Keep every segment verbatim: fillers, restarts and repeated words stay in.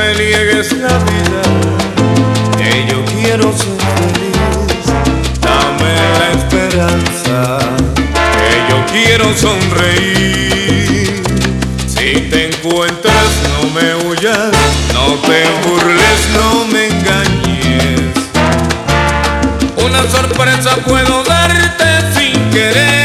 me niegues la vida, que yo quiero ser feliz. Dame la esperanza, que yo quiero sonreír. Si te encuentras, no me huyas, no te burles, no me engañes. Una sorpresa puedo darte sin querer.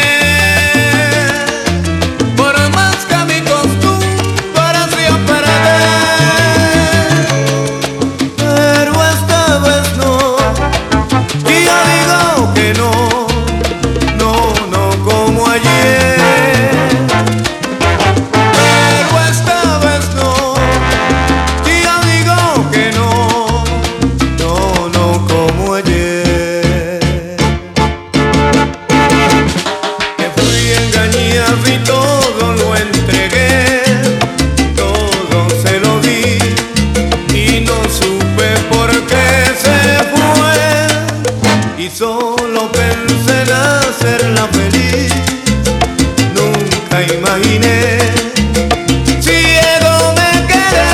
Y todo lo entregué, todo se lo di, y no supe por qué se fue. Y solo pensé en hacerla feliz, nunca imaginé. Ciego me quedé.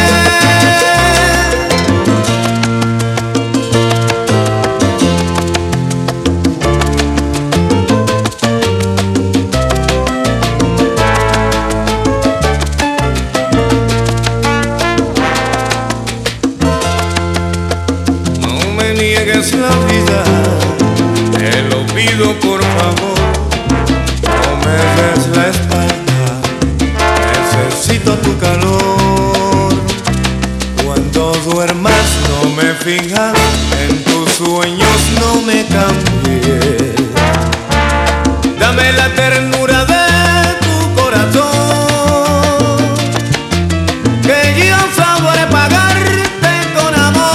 Niegues la vida, te lo pido por favor. No me des la espalda, necesito tu calor. Cuando duermas no me finjas, en tus sueños no me cambies. Dame la ternura de tu corazón, que yo sabré pagarte con amor.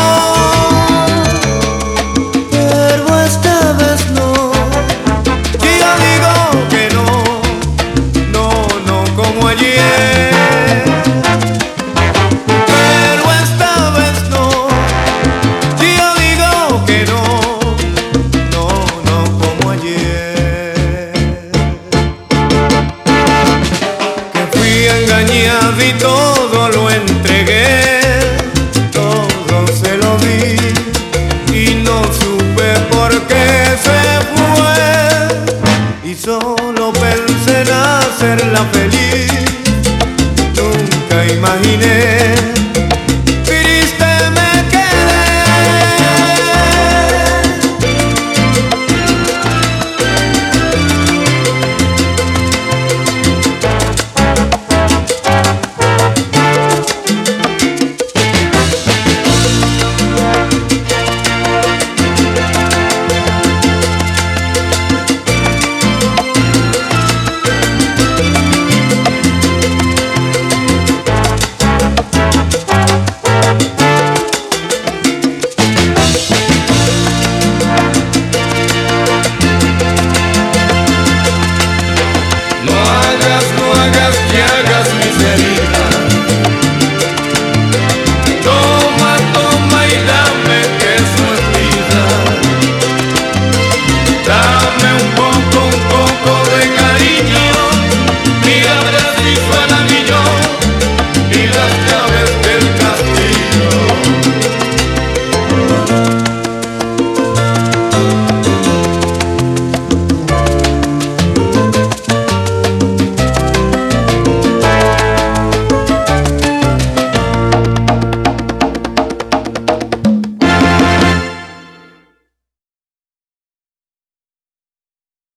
Pero esta vez no, yo digo que no, no, no como ayer. Que fui engañado y todo lo entregué, todo se lo di, y no supe por qué se fue. Y solo pensé en hacerla feliz, nunca imaginé.